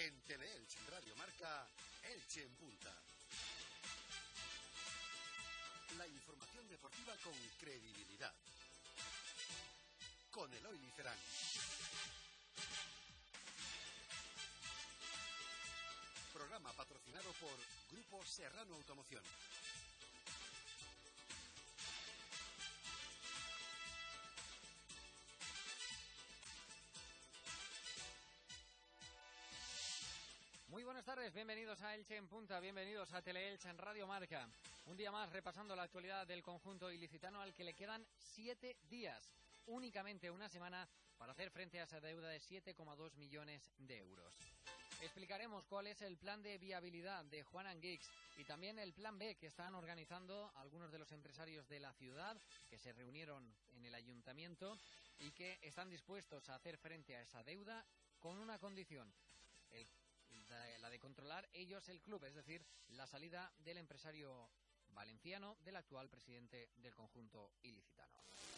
En Teleelch Radio Marca, Elche en Punta. La información deportiva con credibilidad. Con Eloy Licerán. Programa patrocinado por Grupo Serrano Automoción. Muy buenas tardes, bienvenidos a Elche en Punta, bienvenidos a Teleelch en Radio Marca. Un día más repasando la actualidad del conjunto ilicitano al que le quedan 7 días, únicamente una semana para hacer frente a esa deuda de 7,2 millones de euros. Explicaremos cuál es el plan de viabilidad de Juan Anguix y también el plan B que están organizando algunos de los empresarios de la ciudad que se reunieron en el ayuntamiento y que están dispuestos a hacer frente a esa deuda con una condición, la de controlar ellos el club, es decir, la salida del empresario valenciano, del actual presidente del conjunto ilicitano.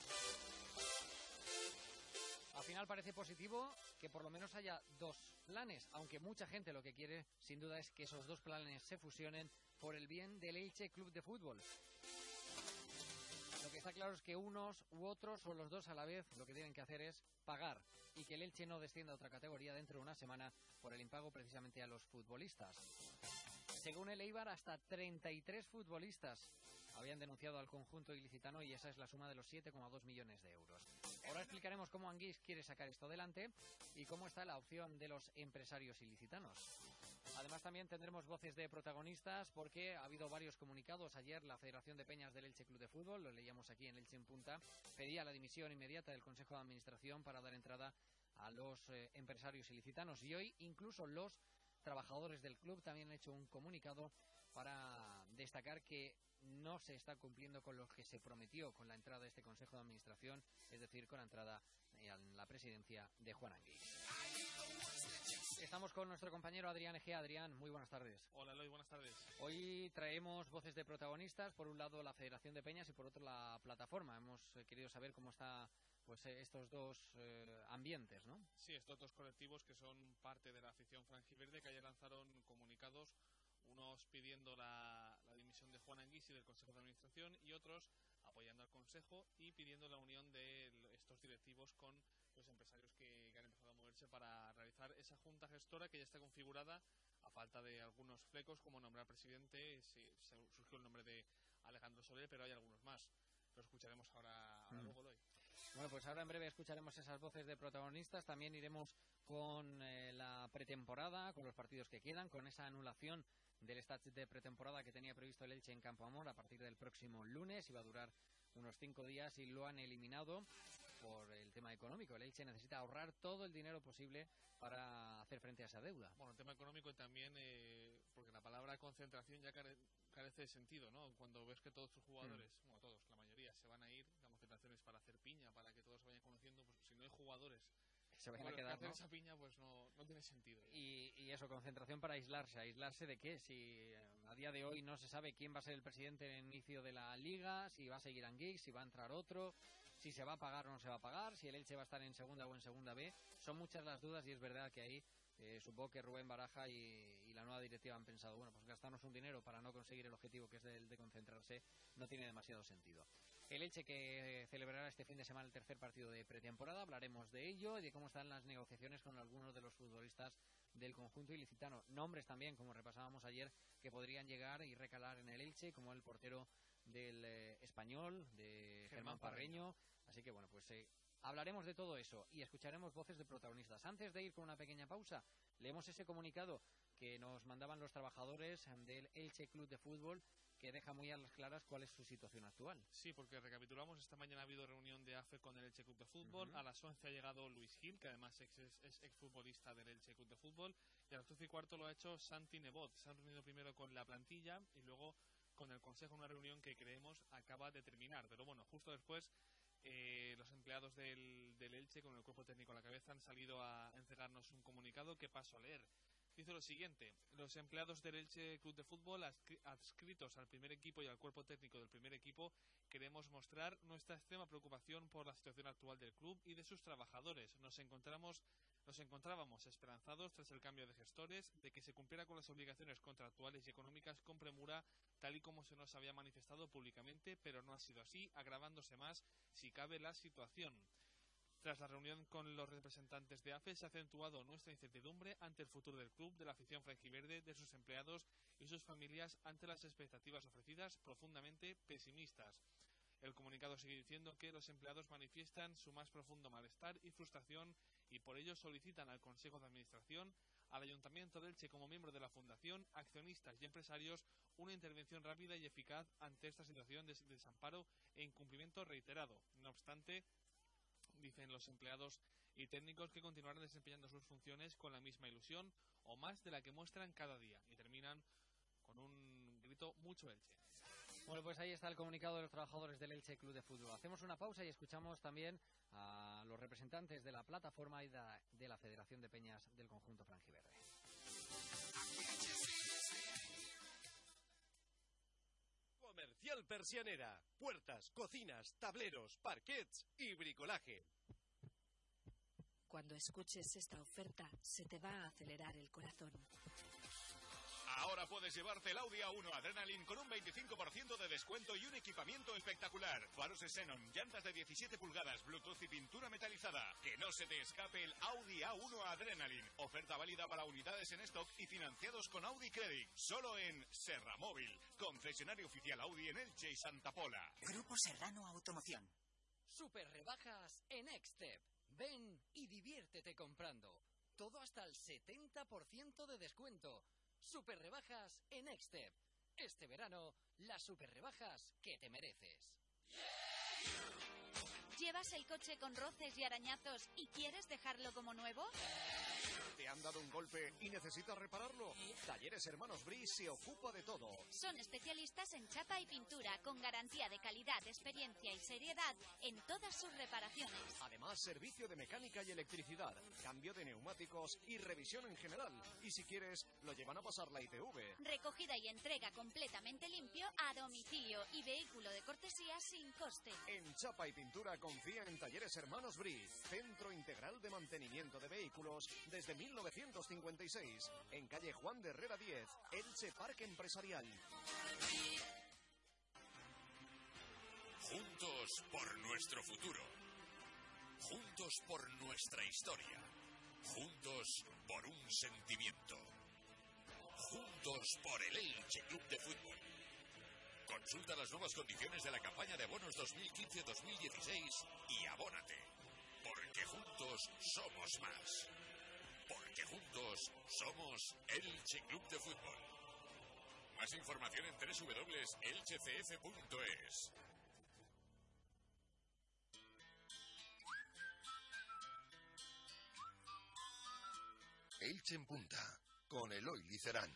Al final parece positivo que por lo menos haya dos planes, aunque mucha gente lo que quiere, sin duda, es que esos dos planes se fusionen por el bien del Elche Club de Fútbol. Lo que está claro es que unos u otros, o los dos a la vez, lo que tienen que hacer es pagar y que el Elche no descienda a otra categoría dentro de una semana por el impago precisamente a los futbolistas. Según el Eibar, hasta 33 futbolistas habían denunciado al conjunto ilicitano y esa es la suma de los 7,2 millones de euros. Ahora explicaremos cómo Anguix quiere sacar esto adelante y cómo está la opción de los empresarios ilicitanos. Además también tendremos voces de protagonistas porque ha habido varios comunicados. Ayer la Federación de Peñas del Elche Club de Fútbol, lo leíamos aquí en Elche en Punta, pedía la dimisión inmediata del Consejo de Administración para dar entrada a los empresarios ilicitanos y hoy incluso los trabajadores del club también han hecho un comunicado para destacar que no se está cumpliendo con lo que se prometió con la entrada de este Consejo de Administración, es decir, con la entrada en la presidencia de Juan Anguix. Estamos con nuestro compañero Adrián Egea. Adrián, muy buenas tardes. Hola Eloy, buenas tardes. Hoy traemos voces de protagonistas, por un lado la Federación de Peñas y por otro la plataforma. Hemos querido saber cómo está estos dos ambientes, ¿no? Sí, estos dos colectivos que son parte de la afición franjiverde, que ayer lanzaron comunicados, unos pidiendo la dimisión de Juan Anguix y del Consejo de Administración y otros apoyando al Consejo y pidiendo la unión de estos directivos con los empresarios que han empezado a moverse para realizar esa junta gestora que ya está configurada a falta de algunos flecos como nombrar presidente. Surgió el nombre de Alejandro Soler, pero hay algunos más. Lo escucharemos ahora luego hoy. Bueno, pues ahora en breve escucharemos esas voces de protagonistas. También iremos con la pretemporada, con los partidos que quedan, con esa anulación del stage de pretemporada que tenía previsto el Elche en Campo Amor a partir del próximo lunes. Iba a durar unos 5 días y lo han eliminado por el tema económico. El Elche necesita ahorrar todo el dinero posible para hacer frente a esa deuda. Bueno, el tema económico y también porque la palabra concentración ya carece de sentido, ¿no? Cuando ves que todos tus jugadores, bueno, todos, la mayoría, se van a ir, la concentración es para hacer piña, para que todos se vayan conociendo, pues si no hay jugadores se vayan a quedar, hacer ¿no? esa piña, pues no tiene sentido. Y eso, concentración para aislarse. ¿Aislarse de qué? Si a día de hoy no se sabe quién va a ser el presidente en el inicio de la Liga, si va a seguir Anguix, si va a entrar otro, si se va a pagar o no se va a pagar, si el Elche va a estar en segunda o en segunda B. Son muchas las dudas y es verdad que ahí supongo que Rubén Baraja y la nueva directiva han pensado, bueno, pues gastarnos un dinero para no conseguir el objetivo que es el de concentrarse no tiene demasiado sentido. El Elche que celebrará este fin de semana el tercer partido de pretemporada, hablaremos de ello y de cómo están las negociaciones con algunos de los futbolistas del conjunto ilicitano. Nombres también, como repasábamos ayer, que podrían llegar y recalar en el Elche, como el portero del Español, de Germán Parreño. Así que bueno, pues hablaremos de todo eso y escucharemos voces de protagonistas. Antes de ir con una pequeña pausa, leemos ese comunicado que nos mandaban los trabajadores del Elche Club de Fútbol, que deja muy a las claras cuál es su situación actual. Sí, porque recapitulamos, esta mañana ha habido reunión de AFE con el Elche Club de Fútbol. A las 11 ha llegado Luis Gil, que además es exfutbolista del Elche Club de Fútbol, y a las 12:15 lo ha hecho Santi Nebot. Se han reunido primero con la plantilla y luego con el Consejo, una reunión que creemos acaba de terminar, pero bueno, justo después los empleados del Elche, con el cuerpo técnico a la cabeza, han salido a entregarnos un comunicado que paso a leer. dice lo siguiente: los empleados del Elche Club de Fútbol adscritos al primer equipo y al cuerpo técnico del primer equipo queremos mostrar nuestra extrema preocupación por la situación actual del club y de sus trabajadores. Nos encontrábamos esperanzados tras el cambio de gestores de que se cumpliera con las obligaciones contractuales y económicas con premura, tal y como se nos había manifestado públicamente, pero no ha sido así, agravándose más si cabe la situación. Tras la reunión con los representantes de AFE se ha acentuado nuestra incertidumbre ante el futuro del club, de la afición franjiverde, de sus empleados y sus familias ante las expectativas ofrecidas, profundamente pesimistas. El comunicado sigue diciendo que los empleados manifiestan su más profundo malestar y frustración y por ello solicitan al Consejo de Administración, al Ayuntamiento de Elche como miembro de la Fundación, accionistas y empresarios una intervención rápida y eficaz ante esta situación de desamparo e incumplimiento reiterado. No obstante, dicen los empleados y técnicos que continuarán desempeñando sus funciones con la misma ilusión o más de la que muestran cada día. Y terminan con un grito: mucho Elche. Bueno, pues ahí está el comunicado de los trabajadores del Elche Club de Fútbol. Hacemos una pausa y escuchamos también a los representantes de la plataforma y de la Federación de Peñas del conjunto franjiverde. Comercial Persianera. Puertas, cocinas, tableros, parquets y bricolaje. Cuando escuches esta oferta, se te va a acelerar el corazón. Ahora puedes llevarte el Audi A1 Adrenaline con un 25% de descuento y un equipamiento espectacular. Faros de xenón, llantas de 17 pulgadas, Bluetooth y pintura metalizada. Que no se te escape el Audi A1 Adrenaline. Oferta válida para unidades en stock y financiados con Audi Credit. Solo en Serra Móvil, concesionario oficial Audi en Elche y Santa Pola. Grupo Serrano Automoción. Super rebajas en Extep. Ven y diviértete comprando. Todo hasta el 70% de descuento. Super rebajas en Extep. Este verano, las super rebajas que te mereces. ¿Llevas el coche con roces y arañazos y quieres dejarlo como nuevo? ¿Te han dado un golpe y necesitas repararlo? Talleres Hermanos Bris se ocupa de todo. Son especialistas en chapa y pintura, con garantía de calidad, experiencia y seriedad en todas sus reparaciones. Además, servicio de mecánica y electricidad, cambio de neumáticos y revisión en general. Y si quieres, lo llevan a pasar la ITV. Recogida y entrega completamente limpio a domicilio y vehículo de cortesía sin coste. En chapa y pintura confía en Talleres Hermanos Bris, Centro Integral de Mantenimiento de Vehículos desde 1956, en calle Juan de Herrera 10, Elche Parque Empresarial. Juntos por nuestro futuro. Juntos por nuestra historia. Juntos por un sentimiento. Juntos por el Elche Club de Fútbol. Consulta las nuevas condiciones de la campaña de abonos 2015-2016 y abónate. Porque juntos somos más. Porque juntos somos Elche Club de Fútbol. Más información en www.elchecf.es. Elche en Punta, con Eloy Licerán.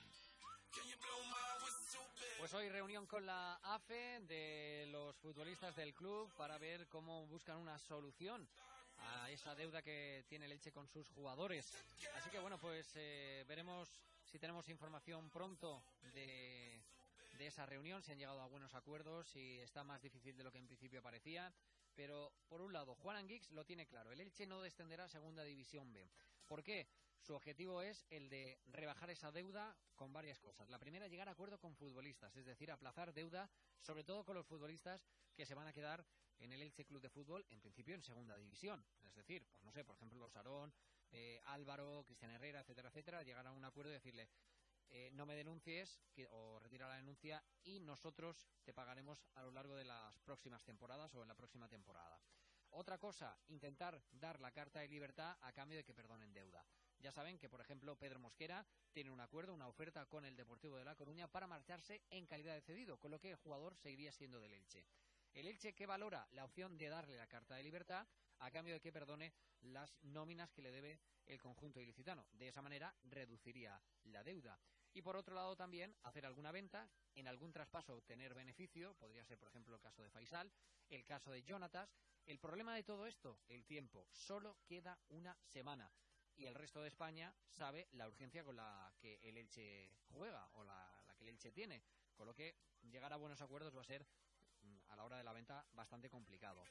Pues hoy reunión con la AFE de los futbolistas del club para ver cómo buscan una solución a esa deuda que tiene el Elche con sus jugadores. Así que bueno, pues veremos si tenemos información pronto de esa reunión, si han llegado a buenos acuerdos, si está más difícil de lo que en principio parecía. Pero por un lado, Juan Anguix lo tiene claro, el Elche no descenderá a Segunda División B. ¿Por qué? Su objetivo es el de rebajar esa deuda con varias cosas. La primera, llegar a acuerdo con futbolistas, es decir, aplazar deuda, sobre todo con los futbolistas que se van a quedar en el Elche Club de Fútbol, en principio en Segunda División. Es decir, pues no sé, por ejemplo, Sarón, Álvaro, Cristian Herrera, etcétera, etcétera, llegar a un acuerdo y decirle: no me denuncies o retira la denuncia y nosotros te pagaremos a lo largo de las próximas temporadas o en la próxima temporada. Otra cosa, intentar dar la carta de libertad a cambio de que perdonen deuda. Ya saben que, por ejemplo, Pedro Mosquera tiene un acuerdo, una oferta con el Deportivo de La Coruña para marcharse en calidad de cedido, con lo que el jugador seguiría siendo del Elche. El Elche, que valora la opción de darle la carta de libertad a cambio de que perdone las nóminas que le debe el conjunto ilicitano. De esa manera reduciría la deuda. Y por otro lado también hacer alguna venta, en algún traspaso obtener beneficio, podría ser por ejemplo el caso de Faisal, el caso de Jonatas. El problema de todo esto, el tiempo. Solo queda una semana. y el resto de España sabe la urgencia con la que el Elche juega o la que el Elche tiene, con lo que llegar a buenos acuerdos va a ser a la hora de la venta bastante complicado.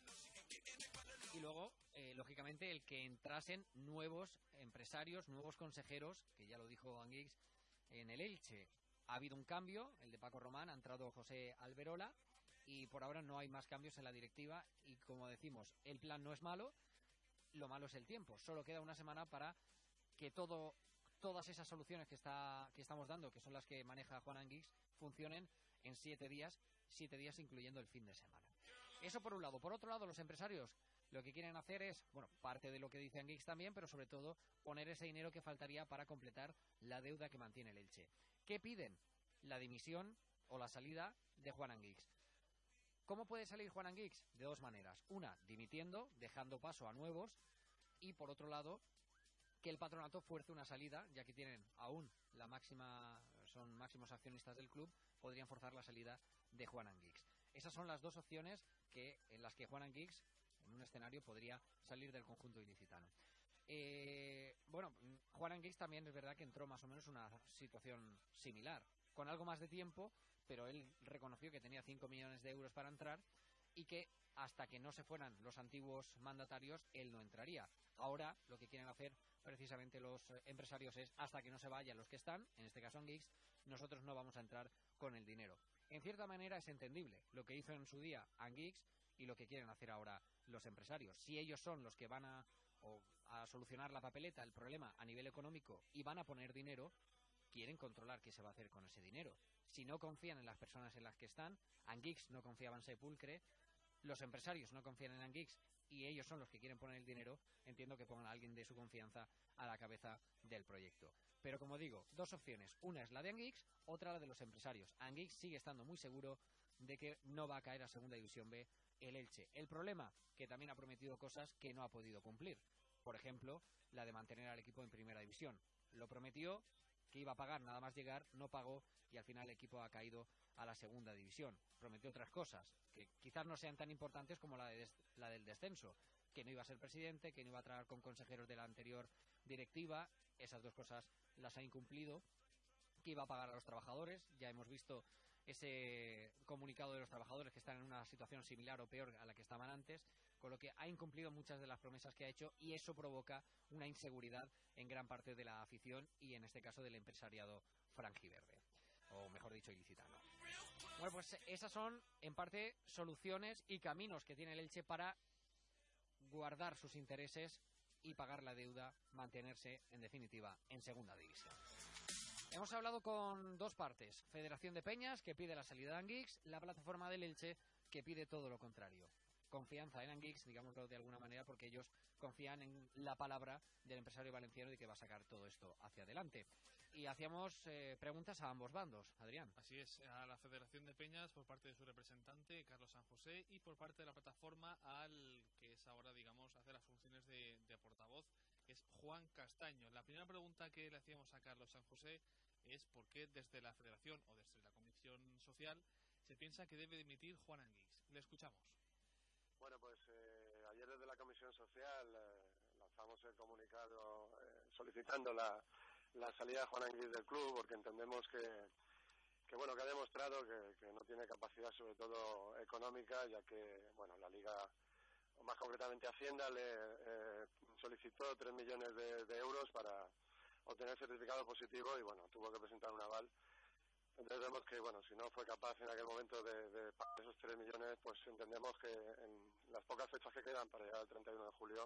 Y luego, lógicamente, el que entrasen nuevos empresarios, nuevos consejeros, que ya lo dijo Anguix, en el Elche. Ha habido un cambio, el de Paco Román, ha entrado José Alberola, y por ahora no hay más cambios en la directiva, y como decimos, el plan no es malo, lo malo es el tiempo. Solo queda una semana para que todas esas soluciones que estamos dando, que son las que maneja Juan Anguix, funcionen en 7 días incluyendo el fin de semana. Eso por un lado. Por otro lado, los empresarios lo que quieren hacer es, bueno, parte de lo que dice Anguix también, pero sobre todo poner ese dinero que faltaría para completar la deuda que mantiene el Elche. ¿Qué piden? La dimisión o la salida de Juan Anguix. ¿Cómo puede salir Juan Anguix? De dos maneras. Una, dimitiendo, dejando paso a nuevos, y por otro lado, que el patronato fuerce una salida, ya que tienen aún son máximos accionistas del club, podrían forzar la salida de Juan Anguix. Esas son las dos opciones en las que Juan Anguix, en un escenario, podría salir del conjunto ilicitano. Bueno, Juan Anguix también es verdad que entró más o menos en una situación similar, con algo más de tiempo, pero él reconoció que tenía 5 millones de euros para entrar y que hasta que no se fueran los antiguos mandatarios, él no entraría. Ahora lo que quieren hacer precisamente los empresarios es, hasta que no se vayan los que están, en este caso Anguix, nosotros no vamos a entrar con el dinero. En cierta manera es entendible lo que hizo en su día Anguix y lo que quieren hacer ahora los empresarios. Si ellos son los que van a solucionar la papeleta, el problema a nivel económico, y van a poner dinero, quieren controlar qué se va a hacer con ese dinero. Si no confían en las personas en las que están, Anguix no confiaba en Sepulcre, los empresarios no confían en Anguix y ellos son los que quieren poner el dinero, entiendo que pongan a alguien de su confianza a la cabeza del proyecto. Pero como digo, dos opciones. Una es la de Anguix, otra la de los empresarios. Anguix sigue estando muy seguro de que no va a caer a Segunda División B el Elche. El problema, que también ha prometido cosas que no ha podido cumplir. Por ejemplo, la de mantener al equipo en Primera División. Lo prometió, que iba a pagar nada más llegar, no pagó y al final el equipo ha caído a la Segunda División. Prometió otras cosas que quizás no sean tan importantes como la del descenso, que no iba a ser presidente, que no iba a trabajar con consejeros de la anterior directiva. Esas dos cosas las ha incumplido. Que iba a pagar a los trabajadores, ya hemos visto ese comunicado de los trabajadores que están en una situación similar o peor a la que estaban antes, con lo que ha incumplido muchas de las promesas que ha hecho y eso provoca una inseguridad en gran parte de la afición y en este caso del empresariado franjiverde, o mejor dicho, ilicitano. Bueno, pues esas son en parte soluciones y caminos que tiene el Elche para guardar sus intereses y pagar la deuda, mantenerse en definitiva en Segunda División. Hemos hablado con dos partes, Federación de Peñas, que pide la salida de Anguix, la plataforma del Elche, que pide todo lo contrario. Confianza en Anguix, digámoslo de alguna manera, porque ellos confían en la palabra del empresario valenciano de que va a sacar todo esto hacia adelante. Y hacíamos preguntas a ambos bandos, Adrián. Así es, a la Federación de Peñas por parte de su representante, Carlos San José, y por parte de la plataforma al que es ahora, digamos, hace las funciones de portavoz, que es Juan Castaño. La primera pregunta que le hacíamos a Carlos San José es por qué desde la Federación o desde la Comisión Social se piensa que debe dimitir Juan Anguix. Le escuchamos. Bueno, pues ayer desde la Comisión Social lanzamos el comunicado solicitando la salida de Juan Anguix del club, porque entendemos que ha demostrado que no tiene capacidad, sobre todo económica, ya que la Liga, o más concretamente Hacienda, le solicitó 3 millones de euros para obtener certificado positivo y tuvo que presentar un aval. Entonces vemos que si no fue capaz en aquel momento de pagar esos 3 millones, pues entendemos que en las pocas fechas que quedan para llegar al 31 de julio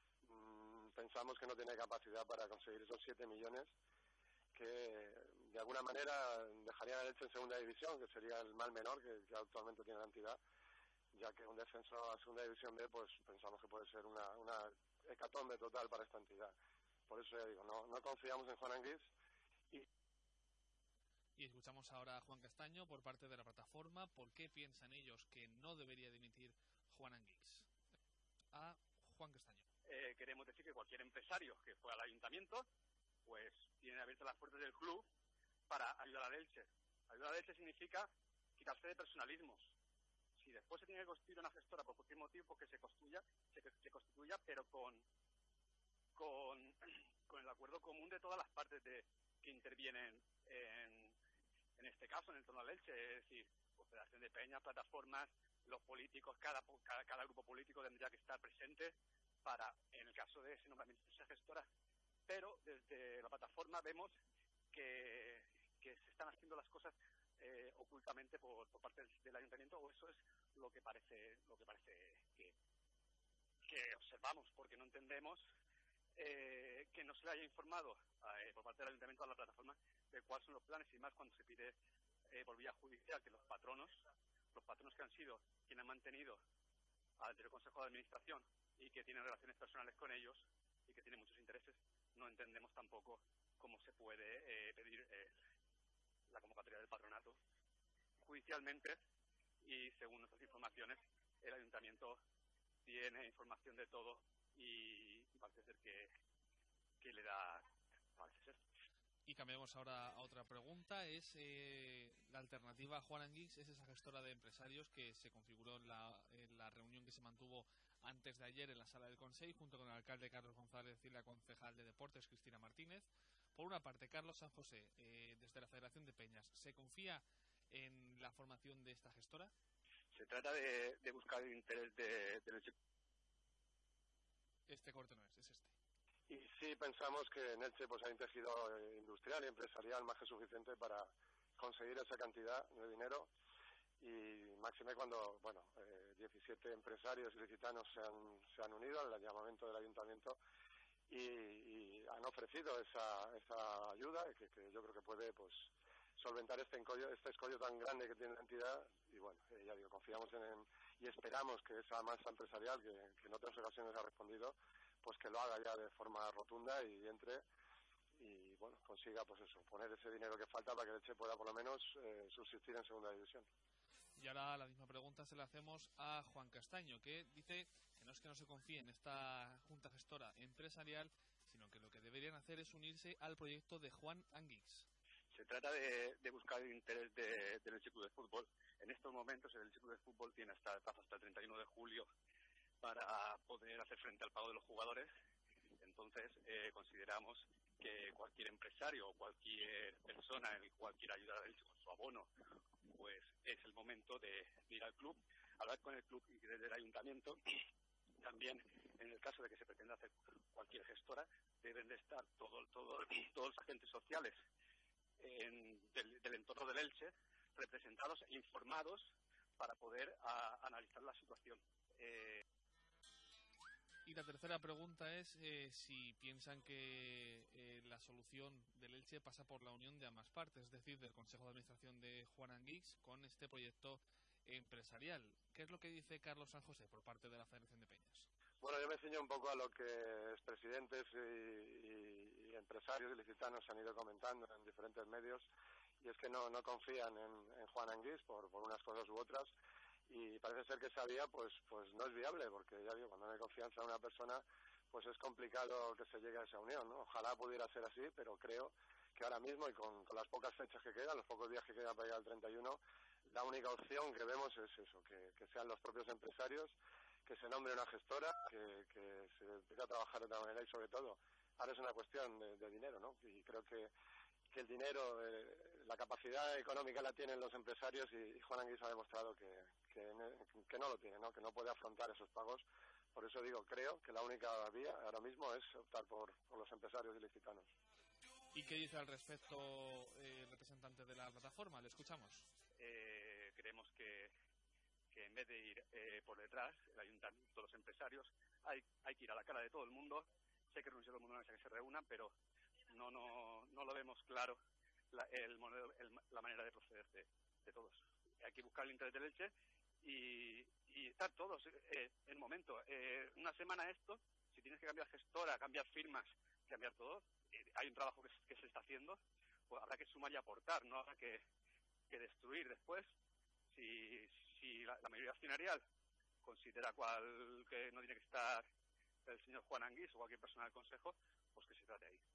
pensamos que no tiene capacidad para conseguir esos 7 millones que de alguna manera dejarían al Elche en Segunda División, que sería el mal menor que actualmente tiene la entidad, ya que un descenso a Segunda División B pues pensamos que puede ser una hecatombe total para esta entidad. Por eso ya digo, no confiamos en Juan Anguix. Y escuchamos ahora a Juan Castaño por parte de la plataforma. ¿Por qué piensan ellos que no debería dimitir Juan Anguix? A Juan Castaño. Queremos decir que cualquier empresario que fue al ayuntamiento pues tiene abiertas las puertas del club para ayudar al Elche. Ayudar al Elche significa quitarse de personalismos. Si después se tiene que constituir una gestora por cualquier motivo, pues que se constituya, pero con acuerdo común de todas las partes que intervienen en este caso, en el torno al Elche, es decir, Confederación de Peñas, plataformas, los políticos, cada grupo político tendría que estar presente para, en el caso de ese nombramiento de esa gestora, pero desde la plataforma vemos que se están haciendo las cosas ocultamente por parte del ayuntamiento, o eso es lo que parece que observamos, porque no entendemos que no se le haya informado por parte del ayuntamiento a la plataforma de cuáles son los planes, y más cuando se pide por vía judicial que los patronos que han sido quienes han mantenido al anterior Consejo de Administración y que tienen relaciones personales con ellos y que tienen muchos intereses, no entendemos tampoco cómo se puede pedir la convocatoria del patronato judicialmente, y según nuestras informaciones el ayuntamiento tiene información de todo y parece ser que le da, parece ser. Y cambiamos ahora a otra pregunta. Es la alternativa a Juan Anguix, es esa gestora de empresarios que se configuró en la reunión que se mantuvo antes de ayer en la sala del Consejo, junto con el alcalde Carlos González y la concejal de Deportes Cristina Martínez. Por una parte, Carlos San José, desde la Federación de Peñas, ¿se confía en la formación de esta gestora? Se trata de buscar el interés del Elche. Este corte no es este. Y sí pensamos que en Elche pues hay un tejido industrial y empresarial más que suficiente para conseguir esa cantidad de dinero, y máxime cuando 17 empresarios ilicitanos se han unido al llamamiento del ayuntamiento y han ofrecido esa ayuda que yo creo que puede pues solventar este escollo tan grande que tiene la entidad. Y bueno, ya digo, confiamos y esperamos que esa masa empresarial que en otras ocasiones ha respondido, pues que lo haga ya de forma rotunda y entre y bueno, consiga pues eso, poner ese dinero que falta para que el Elche pueda por lo menos subsistir en segunda división. Y ahora la misma pregunta se la hacemos a Juan Castaño, que dice que no es que no se confíe en esta junta gestora empresarial, sino que lo que deberían hacer es unirse al proyecto de Juan Anguix. Se trata de buscar el interés del Elche Club de Fútbol. En estos momentos el Elche Club de Fútbol tiene hasta el 31 de julio para poder hacer frente al pago de los jugadores. Entonces consideramos que cualquier empresario o cualquier persona en el cual quiera ayudar al Elche con su abono, pues es el momento de ir al club, hablar con el club y desde el ayuntamiento. También en el caso de que se pretenda hacer cualquier gestora, deben de estar todos los agentes sociales del entorno del Elche representados e informados para poder analizar la situación. Y la tercera pregunta es si piensan que la solución del Elche pasa por la unión de ambas partes, es decir, del Consejo de Administración de Juan Anguix con este proyecto empresarial. ¿Qué es lo que dice Carlos San José por parte de la Federación de Peñas? Bueno, yo me ciño un poco a lo que expresidentes y empresarios ilicitanos han ido comentando en diferentes medios, y es que no confían en Juan Anguix por unas cosas u otras, y parece ser que esa vía pues no es viable, porque ya digo, cuando no hay confianza en una persona pues es complicado que se llegue a esa unión, ¿no? Ojalá pudiera ser así, pero creo que ahora mismo y con las pocas fechas que quedan, los pocos días que quedan para llegar al 31, la única opción que vemos es eso, que sean los propios empresarios, que se nombre una gestora, que se empiece a trabajar de otra manera, y sobre todo, ahora es una cuestión de dinero, ¿no? Y creo que el dinero, la capacidad económica la tienen los empresarios, y Juan Anguix ha demostrado que no lo tiene, ¿no? Que no puede afrontar esos pagos. Por eso digo, creo que la única vía ahora mismo es optar por los empresarios ilicitanos. ¿Y qué dice al respecto el representante de la plataforma? Le escuchamos. Creemos que en vez de ir por detrás, el ayuntamiento, los empresarios, hay que ir a la cara de todo el mundo. Sé que reunirse todo el mundo no es que se reúnan, pero no lo vemos claro la manera de proceder de todos. Hay que buscar el interés del Elche y estar todos en el momento. Una semana esto, si tienes que cambiar gestora, cambiar firmas, cambiar todo, hay un trabajo que se está haciendo, pues habrá que sumar y aportar, no habrá que destruir después. Si la mayoría accionarial considera que no tiene que estar el señor Juan Anguix o cualquier persona del Consejo, pues que se trate ahí.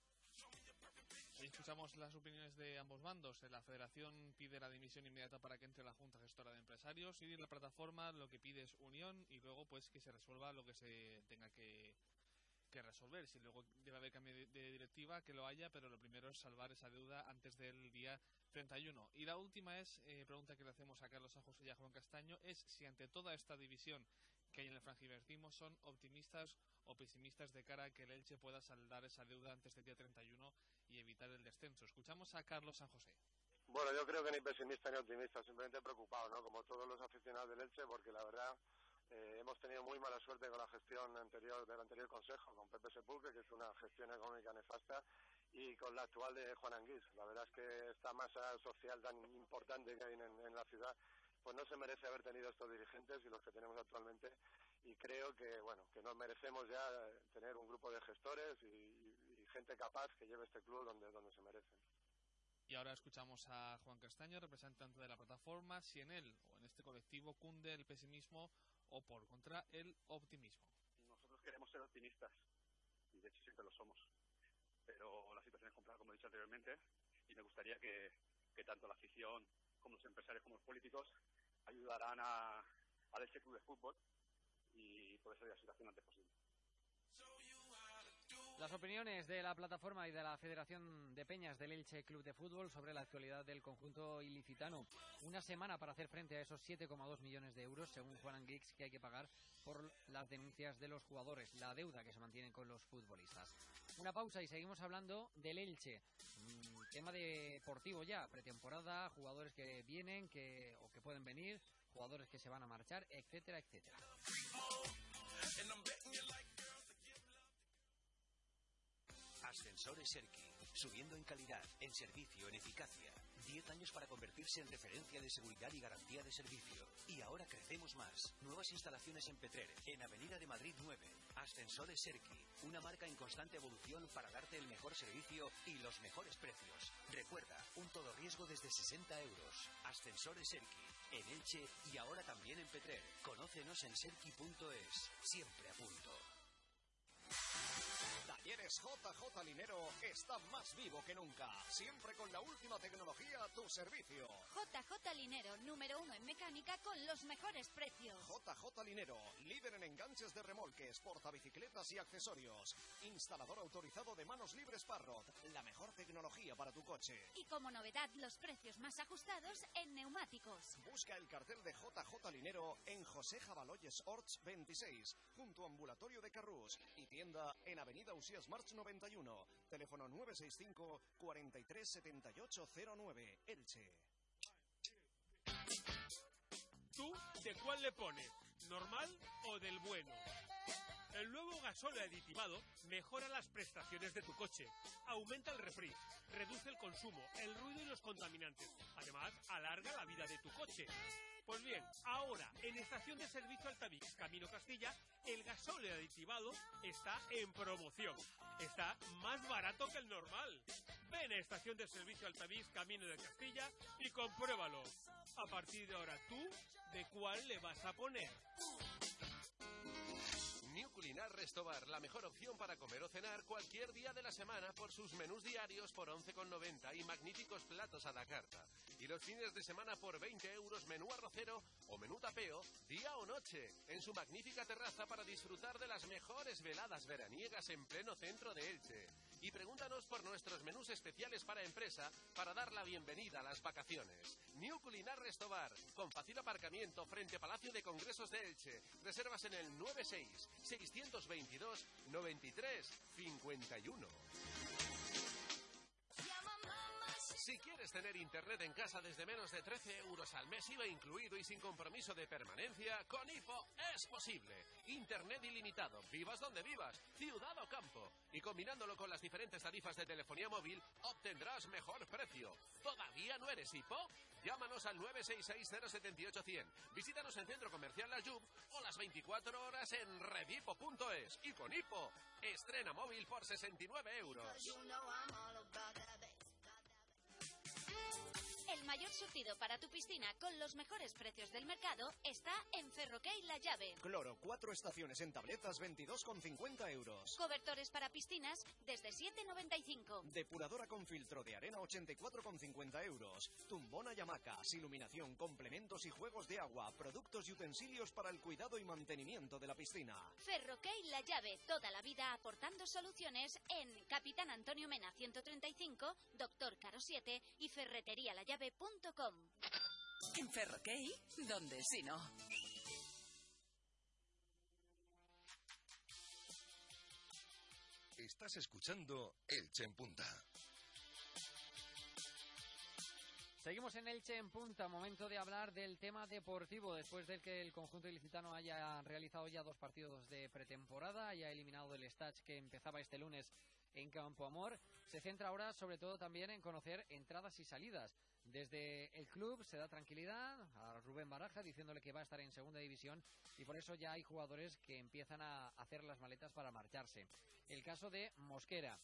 Ahí escuchamos las opiniones de ambos bandos. La Federación pide la dimisión inmediata para que entre la Junta Gestora de Empresarios, y la plataforma lo que pide es unión y luego pues que se resuelva lo que se tenga que que resolver. Si luego debe haber cambio de directiva, que lo haya, pero lo primero es salvar esa deuda antes del día 31. Y la última es, pregunta que le hacemos a Carlos San José y a Juan Castaño, es si ante toda esta división que hay en el franjivertismo son optimistas o pesimistas de cara a que el Elche pueda saldar esa deuda antes del día 31 y evitar el descenso. Escuchamos a Carlos San José. Bueno, yo creo que ni pesimista ni optimista, simplemente preocupado, ¿no? Como todos los aficionados del Elche, porque la verdad hemos tenido muy mala suerte con la gestión del anterior consejo, con Pepe Sepulcre, que es una gestión económica nefasta, y con la actual de Juan Anguís. La verdad es que esta masa social tan importante que hay en la ciudad, pues no se merece haber tenido estos dirigentes y los que tenemos actualmente, y creo que bueno, que nos merecemos ya tener un grupo de gestores y gente capaz que lleve este club donde se merecen. Y ahora escuchamos a Juan Castaño, representante de la plataforma, si en él o en este colectivo cunde el pesimismo o por contra el optimismo. Nosotros queremos ser optimistas y de hecho siempre lo somos, pero la situación es compleja, como he dicho anteriormente, y me gustaría que tanto la afición como los empresarios como los políticos ayudarán al Elche Club de Fútbol y poder salir de la situación antes posible. Las opiniones de la plataforma y de la Federación de Peñas del Elche Club de Fútbol sobre la actualidad del conjunto ilicitano. Una semana para hacer frente a esos 7,2 millones de euros, según Juan Anguix, que hay que pagar por las denuncias de los jugadores, la deuda que se mantiene con los futbolistas. Una pausa y seguimos hablando del Elche. Tema deportivo ya, pretemporada, jugadores que vienen o que pueden venir, jugadores que se van a marchar, etcétera, etcétera. Ascensores Serki, subiendo en calidad, en servicio, en eficacia. 10 años para convertirse en referencia de seguridad y garantía de servicio. Y ahora crecemos más. Nuevas instalaciones en Petrer, en Avenida de Madrid 9. Ascensores Serki, una marca en constante evolución para darte el mejor servicio y los mejores precios. Recuerda, un todo riesgo desde 60 euros. Ascensores Serki, en Elche y ahora también en Petrer. Conócenos en serki.es. Siempre a punto. Talleres JJ Linero está más vivo que nunca, siempre con la última tecnología a tu servicio. JJ Linero, número 1 en mecánica con los mejores precios. JJ Linero, líder en enganches de remolques, portabicicletas y accesorios. Instalador autorizado de manos libres Parrot, la mejor tecnología para tu coche. Y como novedad, los precios más ajustados en neumáticos. Busca el cartel de JJ Linero en José Jabaloyes Orts 26, junto a Ambulatorio de Carrús, y tienda en Avenida Usías March 91, teléfono 965 43 7809, Elche. ¿Tú de cuál le pones? ¿Normal o del bueno? El nuevo gasóleo aditivado mejora las prestaciones de tu coche, aumenta el refriz, reduce el consumo, el ruido y los contaminantes. Además, alarga la vida de tu coche. Pues bien, ahora, en Estación de Servicio Altavix, Camino Castilla, el gasóleo aditivado está en promoción. Está más barato que el normal. Ven a Estación de Servicio Altavix, Camino de Castilla y compruébalo. A partir de ahora, ¿tú de cuál le vas a poner? New Culinar Restobar, la mejor opción para comer o cenar cualquier día de la semana por sus menús diarios por 11,90 y magníficos platos a la carta. Y los fines de semana por 20 euros menú arrocero o menú tapeo, día o noche, en su magnífica terraza para disfrutar de las mejores veladas veraniegas en pleno centro de Elche. Y pregúntanos por nuestros menús especiales para empresa para dar la bienvenida a las vacaciones. New Culinar Restobar, con fácil aparcamiento frente a Palacio de Congresos de Elche. Reservas en el 96 622 93 51. Si quieres tener internet en casa desde menos de 13 euros al mes, IVA incluido y sin compromiso de permanencia, con Hipo es posible. Internet ilimitado, vivas donde vivas, ciudad o campo. Y combinándolo con las diferentes tarifas de telefonía móvil, obtendrás mejor precio. ¿Todavía no eres Hipo? Llámanos al 966-078-100. Visítanos en Centro Comercial La Jub o las 24 horas en redhipo.es. Y con Hipo, estrena móvil por 69 euros. El mayor surtido para tu piscina con los mejores precios del mercado está en Ferroquey La Llave. Cloro, 4 estaciones en tabletas, 22,50 euros. Cobertores para piscinas desde 7,95. Depuradora con filtro de arena, 84,50 euros. Tumbona y hamacas, iluminación, complementos y juegos de agua, productos y utensilios para el cuidado y mantenimiento de la piscina. Ferroquey La Llave, toda la vida aportando soluciones en Capitán Antonio Mena 135, Doctor Caro 7 y ferreterialallave.com. En Ferroquey, donde si no. Estás escuchando Elche en Punta. Seguimos en Elche en Punta, momento de hablar del tema deportivo, después de que el conjunto ilicitano haya realizado ya 2 partidos de pretemporada, haya eliminado el Stach que empezaba este lunes en Campo Amor. Se centra ahora sobre todo también en conocer entradas y salidas. Desde el club se da tranquilidad a Rubén Baraja diciéndole que va a estar en segunda división y por eso ya hay jugadores que empiezan a hacer las maletas para marcharse. El caso de Mosquera,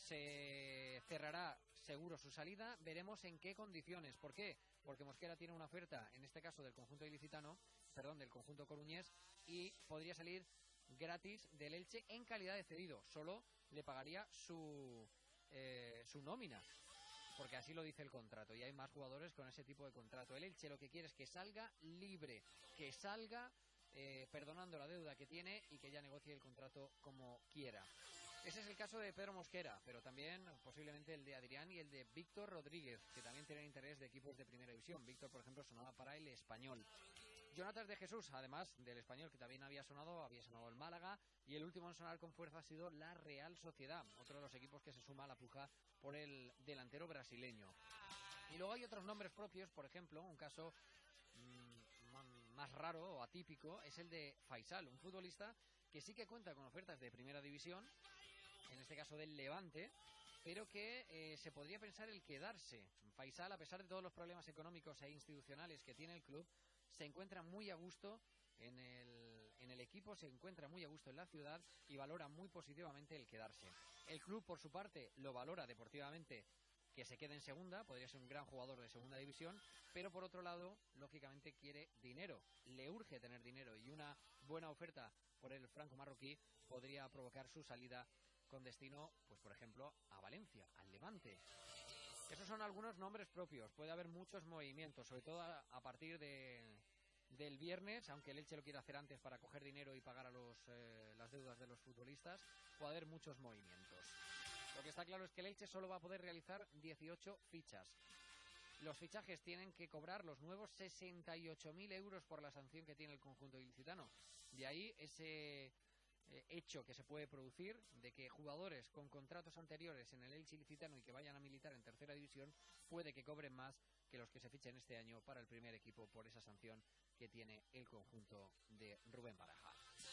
se cerrará seguro su salida, veremos en qué condiciones. ¿Por qué? Porque Mosquera tiene una oferta, en este caso del conjunto ilicitano, del conjunto coruñés, y podría salir gratis del Elche en calidad de cedido. Solo le pagaría su nómina, porque así lo dice el contrato, y hay más jugadores con ese tipo de contrato. El Elche lo que quiere es que salga libre, que salga perdonando la deuda que tiene y que ya negocie el contrato como quiera. Ese es el caso de Pedro Mosquera, pero también posiblemente el de Adrián y el de Víctor Rodríguez, que también tienen interés de equipos de primera división. Víctor, por ejemplo, sonaba para el Español. Jonatas de Jesús, además del Español, que también había sonado el Málaga, y el último en sonar con fuerza ha sido la Real Sociedad, otro de los equipos que se suma a la puja por el delantero brasileño. Y luego hay otros nombres propios, por ejemplo, un caso más raro o atípico es el de Faisal, un futbolista que sí que cuenta con ofertas de primera división, en este caso del Levante, pero que se podría pensar el quedarse. Faisal, a pesar de todos los problemas económicos e institucionales que tiene el club, se encuentra muy a gusto en el equipo, se encuentra muy a gusto en la ciudad y valora muy positivamente el quedarse. El club, por su parte, lo valora deportivamente, que se quede en segunda, podría ser un gran jugador de segunda división, pero por otro lado, lógicamente quiere dinero, le urge tener dinero, y una buena oferta por el franco marroquí podría provocar su salida con destino, pues por ejemplo, a Valencia, al Levante. Esos son algunos nombres propios. Puede haber muchos movimientos, sobre todo a partir del viernes, aunque el Elche lo quiera hacer antes para coger dinero y pagar a las deudas de los futbolistas. Puede haber muchos movimientos. Lo que está claro es que el Elche solo va a poder realizar 18 fichas. Los fichajes tienen que cobrar los nuevos 68.000 euros por la sanción que tiene el conjunto ilicitano. De ahí ese hecho que se puede producir de que jugadores con contratos anteriores en el Elche ilicitano y que vayan a militar en tercera división puede que cobren más que los que se fichen este año para el primer equipo por esa sanción que tiene el conjunto de Rubén Baraja.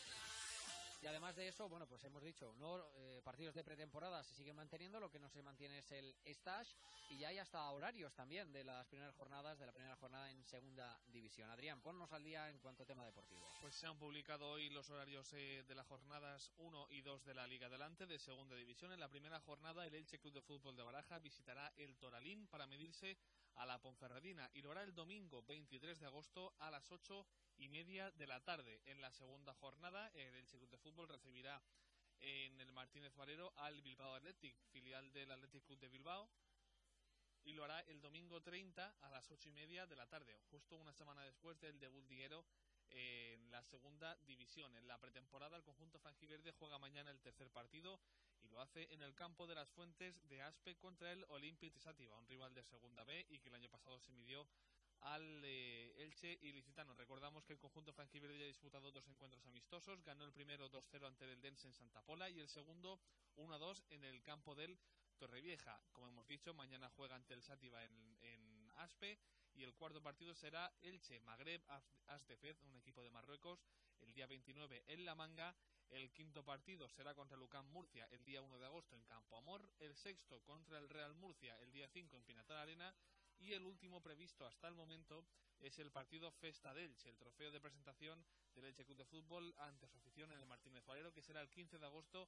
Y además de eso, bueno, pues hemos dicho, partidos de pretemporada se siguen manteniendo, lo que no se mantiene es el stage, y ya hay hasta horarios también de las primeras jornadas, de la primera jornada en segunda división. Adrián, ponnos al día en cuanto a tema deportivo. Pues se han publicado hoy los horarios de las jornadas 1 y 2 de la Liga Adelante de segunda división. En la primera jornada, el Elche Club de Fútbol de Baraja visitará el Toralín para medirse a la Ponferradina, y lo hará el domingo 23 de agosto a las 8:30 de la tarde. En la segunda jornada, el Elche Club de Fútbol recibirá en el Martínez Valero al Bilbao Athletic, filial del Athletic Club de Bilbao, y lo hará el domingo 30 a las 8:30 de la tarde, justo una semana después del debut diguero en la segunda división. En la pretemporada, el conjunto franjiverde juega mañana el tercer partido y lo hace en el campo de las Fuentes de Aspe contra el Olympic Sativa, un rival de segunda B y que el año pasado se midió al Elche ilicitano. Recordamos que el conjunto franjiverde ya ha disputado 2 encuentros amistosos, ganó el primero 2-0 ante el Dense en Santa Pola y el segundo 1-2 en el campo del Torrevieja. Como hemos dicho, mañana juega ante el Sativa en Aspe, y el cuarto partido será Elche Magreb Astefed, un equipo de Marruecos, el día 29 en La Manga. El quinto partido será contra Lucán Murcia el día 1 de agosto en Campo Amor, el sexto contra el Real Murcia el día 5 en Pinatar Arena, y el último previsto hasta el momento es el partido Festa de Elche, el trofeo de presentación del Elche Club de Fútbol ante su afición en el Martínez Valero, que será el 15 de agosto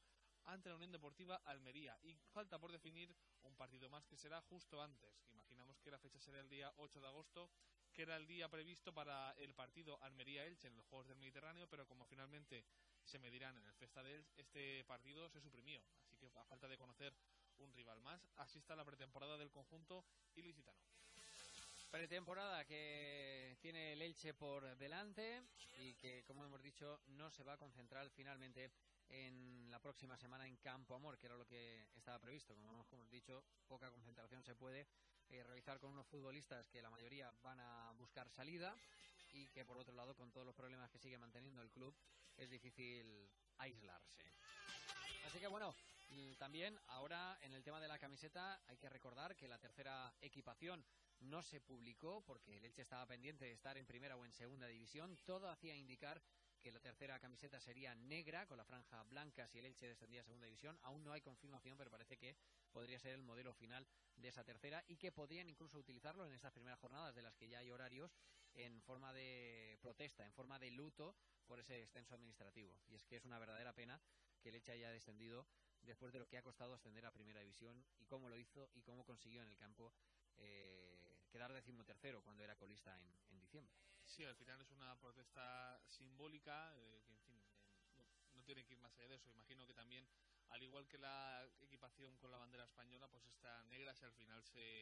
ante la Unión Deportiva Almería. Y falta por definir un partido más que será justo antes. Imaginamos que la fecha será el día 8 de agosto, que era el día previsto para el partido Almería-Elche en los Juegos del Mediterráneo, pero como finalmente se medirán en el Festa de Elche, este partido se suprimió. Así que a falta de conocer un rival más, así está la pretemporada del conjunto ilicitano. Pretemporada que tiene el Elche por delante y que, como hemos dicho, no se va a concentrar finalmente en la próxima semana en Campo Amor, que era lo que estaba previsto. Como hemos dicho, poca concentración se puede realizar con unos futbolistas que la mayoría van a buscar salida y que, por otro lado, con todos los problemas que sigue manteniendo el club, es difícil aislarse. Así que bueno, también ahora en el tema de la camiseta hay que recordar que la tercera equipación no se publicó porque el Elche estaba pendiente de estar en primera o en segunda división. Todo hacía indicar que la tercera camiseta sería negra con la franja blanca si el Elche descendía a segunda división. Aún no hay confirmación, pero parece que podría ser el modelo final de esa tercera y que podrían incluso utilizarlo en estas primeras jornadas de las que ya hay horarios en forma de protesta, en forma de luto por ese extenso administrativo. Y es que es una verdadera pena que el Elche haya descendido después de lo que ha costado ascender a primera división y cómo lo hizo y cómo consiguió en el campo quedar 13º cuando era colista en diciembre. Sí, al final es una protesta simbólica que, en fin, no tiene que ir más allá de eso. Imagino que también, al igual que la equipación con la bandera española, pues esta negra, si al final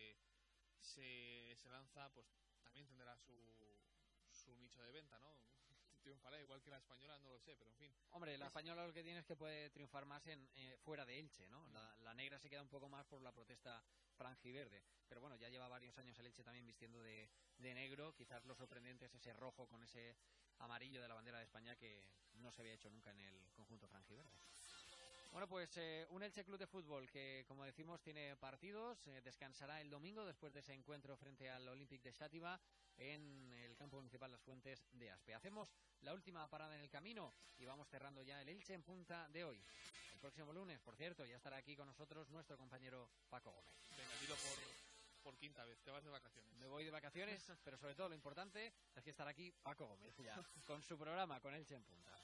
se lanza, pues también tendrá su nicho de venta, ¿no? Triunfará igual que la española, no lo sé, pero en fin. Hombre, la española lo que tiene es que puede triunfar más fuera de Elche, ¿no? La negra se queda un poco más por la protesta franjiverde, pero bueno, ya lleva varios años el Elche también vistiendo de negro. Quizás lo sorprendente es ese rojo con ese amarillo de la bandera de España que no se había hecho nunca en el conjunto franjiverde. Bueno, pues un Elche Club de Fútbol que, como decimos, tiene partidos, descansará el domingo después de ese encuentro frente al Olympic de Xàtiva en el campo municipal Las Fuentes de Aspe. Hacemos la última parada en el camino y vamos cerrando ya el Elche en Punta de hoy. El próximo lunes, por cierto, ya estará aquí con nosotros nuestro compañero Paco Gómez. Venga, dilo por quinta vez, te vas de vacaciones. Me voy de vacaciones, pero sobre todo lo importante es que estará aquí Paco Gómez ya, con su programa, con Elche en Punta.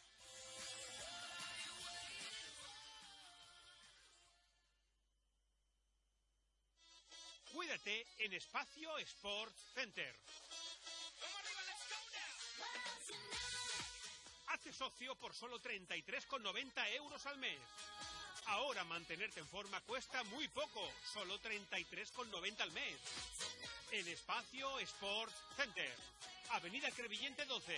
Cuídate en Espacio Sports Center. Hazte socio por solo 33,90 € al mes. Ahora mantenerte en forma cuesta muy poco, solo 33,90 al mes. En Espacio Sports Center, Avenida Crevillente 12.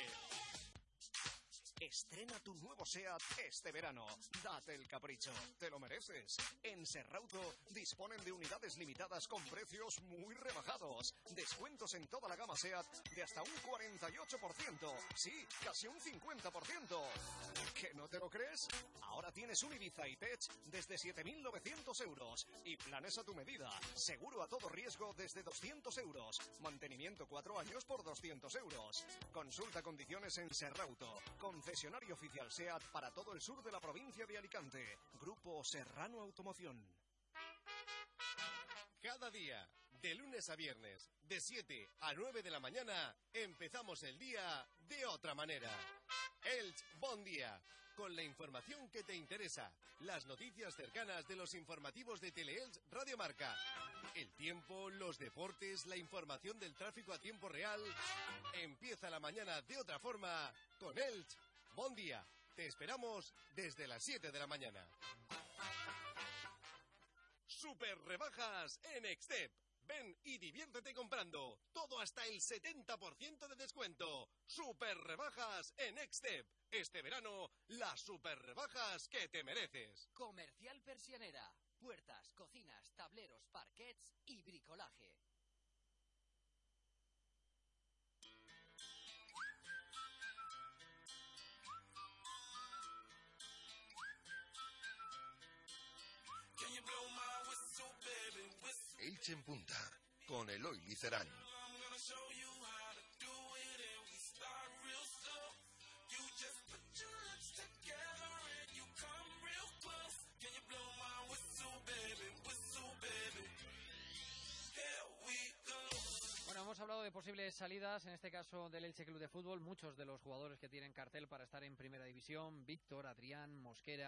Estrena tu nuevo SEAT este verano. Date el capricho, te lo mereces. En Serrauto disponen de unidades limitadas con precios muy rebajados. Descuentos en toda la gama SEAT de hasta un 48%. Sí, casi un 50%. ¿Que no te lo crees? Ahora tienes un Ibiza E-Tech desde 7.900 €. Y planes a tu medida. Seguro a todo riesgo desde 200 €. Mantenimiento 4 años por 200 €. Consulta condiciones en Serrauto. Concesionario oficial SEAT para todo el sur de la provincia de Alicante. Grupo Serrano Automoción. Cada día, de lunes a viernes, de 7 a 9 de la mañana, empezamos el día de otra manera. Elche Bon Día, con la información que te interesa, las noticias cercanas de los informativos de Teleelch Radio Marca, el tiempo, los deportes, la información del tráfico a tiempo real. Empieza la mañana de otra forma con Elche Bon Día. Te esperamos desde las 7 de la mañana. Super rebajas en Extep. Ven y diviértete comprando. Todo hasta el 70% de descuento. Super rebajas en Extep. Este verano, las super rebajas que te mereces. Comercial Persianera. Puertas, cocinas, tableros, parquets y bricolaje. Elche en Punta, con Eloy Licerán. Bueno, hemos hablado de posibles salidas, en este caso del Elche Club de Fútbol. Muchos de los jugadores que tienen cartel para estar en primera división: Víctor, Adrián, Mosquera,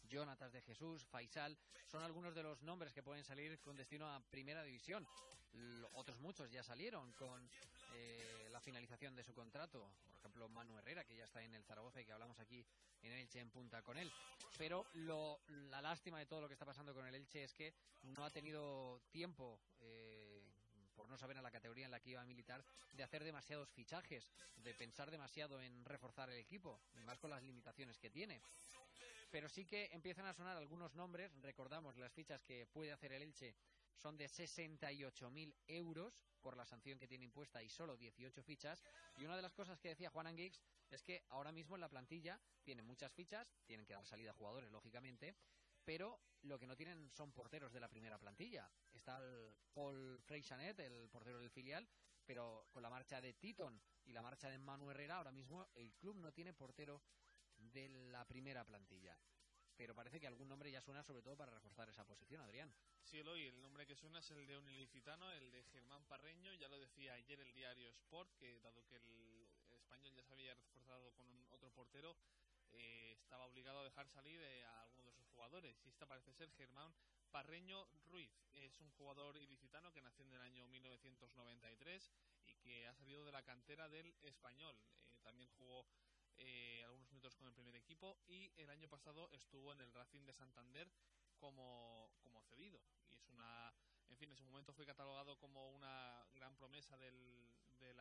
Jonatas de Jesús, Faisal, son algunos de los nombres que pueden salir con destino a Primera División. Otros muchos ya salieron con la finalización de su contrato. Por ejemplo, Manu Herrera, que ya está en el Zaragoza y que hablamos aquí en Elche en Punta con él. Pero la lástima de todo lo que está pasando con el Elche es que no ha tenido tiempo, por no saber en la categoría en la que iba a militar, de hacer demasiados fichajes, de pensar demasiado en reforzar el equipo, y más con las limitaciones que tiene. Pero sí que empiezan a sonar algunos nombres. Recordamos, las fichas que puede hacer el Elche son de 68.000 euros por la sanción que tiene impuesta y solo 18 fichas. Y una de las cosas que decía Juan Anguix es que ahora mismo en la plantilla tienen muchas fichas, tienen que dar salida a jugadores, lógicamente, pero lo que no tienen son porteros de la primera plantilla. Está el Paul Freixanet, el portero del filial, pero con la marcha de Titon y la marcha de Manu Herrera, ahora mismo el club no tiene portero de la primera plantilla. Pero parece que algún nombre ya suena, sobre todo para reforzar esa posición, Adrián. Sí, Eloy, el nombre que suena es el de un ilicitano, el de Germán Parreño. Ya lo decía ayer el diario Sport, que dado que el español ya se había reforzado con otro portero, estaba obligado a dejar salir a algunos de sus jugadores. Y esta parece ser Germán Parreño Ruiz. Es un jugador ilicitano que nació en el año 1993 y que ha salido de la cantera del Español. También jugó algunos minutos con el primer equipo y el año pasado estuvo en el Racing de Santander como cedido, y es en su momento fue catalogado como una gran promesa del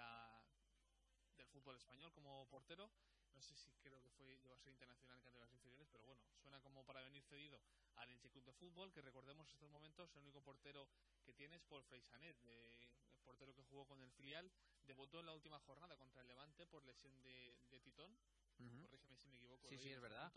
fútbol español como portero. No sé si creo que llegó a ser internacional en categorías inferiores, pero bueno, suena como para venir cedido al Elche Club de Fútbol, que recordemos en estos momentos el único portero que tiene es Paul Freixanet, el portero que jugó con el filial. Debutó en la última jornada contra el Levante por lesión de Titón. Corrígeme si me equivoco. Sí, es verdad.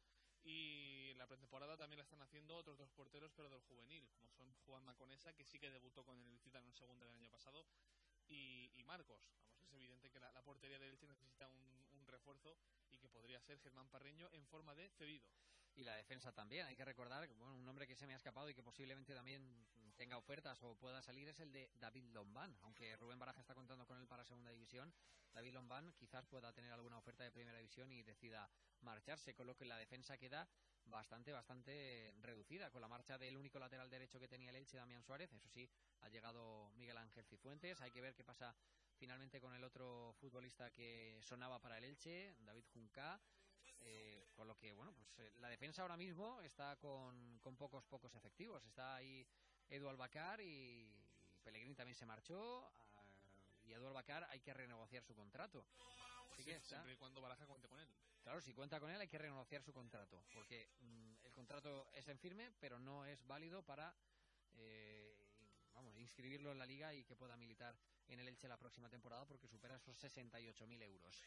Y la pretemporada también la están haciendo otros dos porteros, pero del juvenil, como son Juan Maconesa, que sí que debutó con el Ilicitano en segunda del año pasado, y Marcos. Vamos, es evidente que la portería del Elche necesita un refuerzo, y que podría ser Germán Parreño en forma de cedido. Y la defensa también, hay que recordar, un nombre que se me ha escapado y que posiblemente también tenga ofertas o pueda salir, es el de David Lombán. Aunque Rubén Baraja está contando con él para segunda división, David Lombán quizás pueda tener alguna oferta de primera división y decida marcharse, con lo que la defensa queda bastante reducida, con la marcha del único lateral derecho que tenía el Elche, Damián Suárez. Eso sí, ha llegado Miguel Ángel Cifuentes. Hay que ver qué pasa finalmente con el otro futbolista que sonaba para el Elche, David Juncá. Con lo que, la defensa ahora mismo está con pocos efectivos. Está ahí Edu Albacar, y Pellegrini también se marchó, y Edu Albacar hay que renegociar su contrato. Así que siempre y cuando Baraja cuente con él. Claro, si cuenta con él hay que renegociar su contrato, porque el contrato es en firme, pero no es válido para inscribirlo en la liga y que pueda militar en el Elche la próxima temporada, porque supera esos 68.000 euros.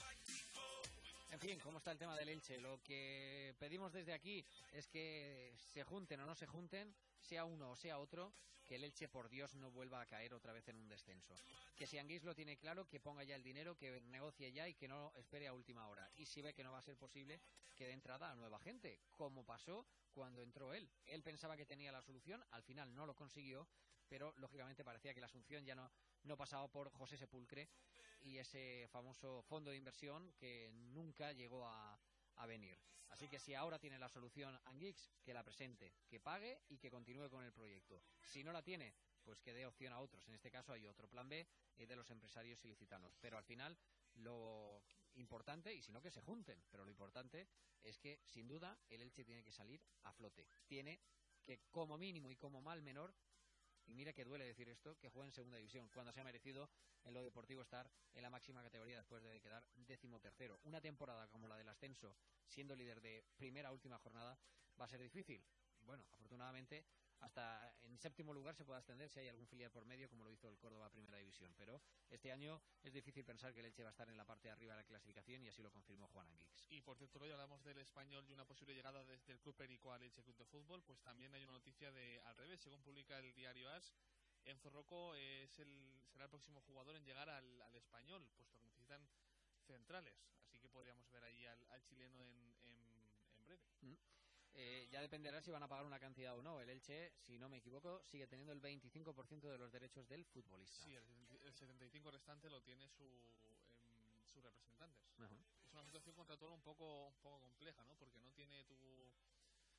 En fin, ¿cómo está el tema del Elche? Lo que pedimos desde aquí es que se junten o no se junten, sea uno o sea otro, que el Elche, por Dios, no vuelva a caer otra vez en un descenso. Que si Anguís lo tiene claro, que ponga ya el dinero, que negocie ya y que no espere a última hora. Y si ve que no va a ser posible, que dé entrada a nueva gente, como pasó cuando entró él. Él pensaba que tenía la solución, al final no lo consiguió, pero lógicamente parecía que la solución ya no pasaba por José Sepulcre y ese famoso fondo de inversión que nunca llegó a venir. Así que si ahora tiene la solución Anguix, que la presente, que pague y que continúe con el proyecto. Si no la tiene, pues que dé opción a otros. En este caso hay otro plan B de los empresarios ilicitanos. Pero al final lo importante, y si no que se junten, pero lo importante es que sin duda el Elche tiene que salir a flote. Tiene que, como mínimo y como mal menor, y mira que duele decir esto, que juegue en segunda división, cuando se ha merecido en lo deportivo estar en la máxima categoría después de quedar 13º. Una temporada como la del ascenso, siendo líder de primera a última jornada, va a ser difícil. Bueno, afortunadamente hasta en séptimo lugar se puede ascender si hay algún filial por medio, como lo hizo el Córdoba Primera División, pero este año es difícil pensar que el Elche va a estar en la parte de arriba de la clasificación, y así lo confirmó Juan Anguix. Y por cierto, hoy hablamos del Español y una posible llegada desde el Club Perico al Elche Club de Fútbol. Pues también hay una noticia de al revés. Según publica el diario AS, Enzo Rocco será el próximo jugador en llegar al Español, puesto que necesitan centrales, así que podríamos ver ahí al chileno en breve. Ya dependerá si van a pagar una cantidad o no. El Elche, si no me equivoco, sigue teniendo el 25% de los derechos del futbolista. Sí, el 75% restante lo tiene sus representantes. Es una situación contractual un poco compleja, ¿no? Porque no tiene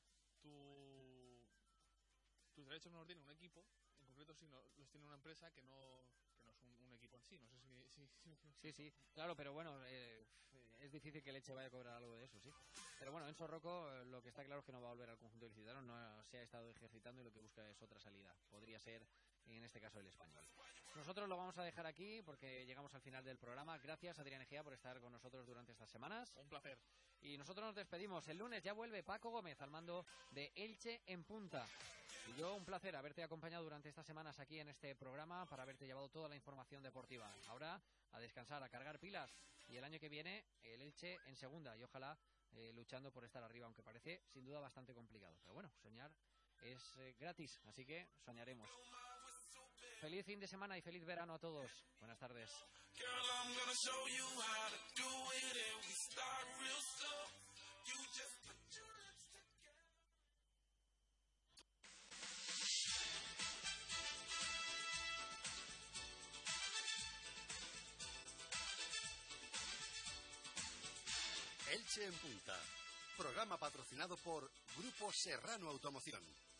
los derechos no los tiene un equipo, en concreto sí los tiene una empresa que no es un equipo en sí. No sé si... Sí, claro, pero bueno, es difícil que Leche vaya a cobrar algo de eso, sí. Pero bueno, Enzo Rocco, lo que está claro es que no va a volver al conjunto ilicitano, no se ha estado ejercitando y lo que busca es otra salida. Podría ser, en este caso, el Español. Nosotros lo vamos a dejar aquí porque llegamos al final del programa. Gracias, Adrián Egea, por estar con nosotros durante estas semanas. Un placer. Y nosotros nos despedimos. El lunes ya vuelve Paco Gómez al mando de Elche en Punta. Y yo, un placer haberte acompañado durante estas semanas aquí en este programa para haberte llevado toda la información deportiva. Ahora, a descansar, a cargar pilas. Y el año que viene, el Elche en segunda. Y ojalá luchando por estar arriba, aunque parece sin duda bastante complicado. Pero bueno, soñar es gratis, así que soñaremos. Feliz fin de semana y feliz verano a todos. Buenas tardes. Elche en Punta. Programa patrocinado por Grupo Serrano Automoción.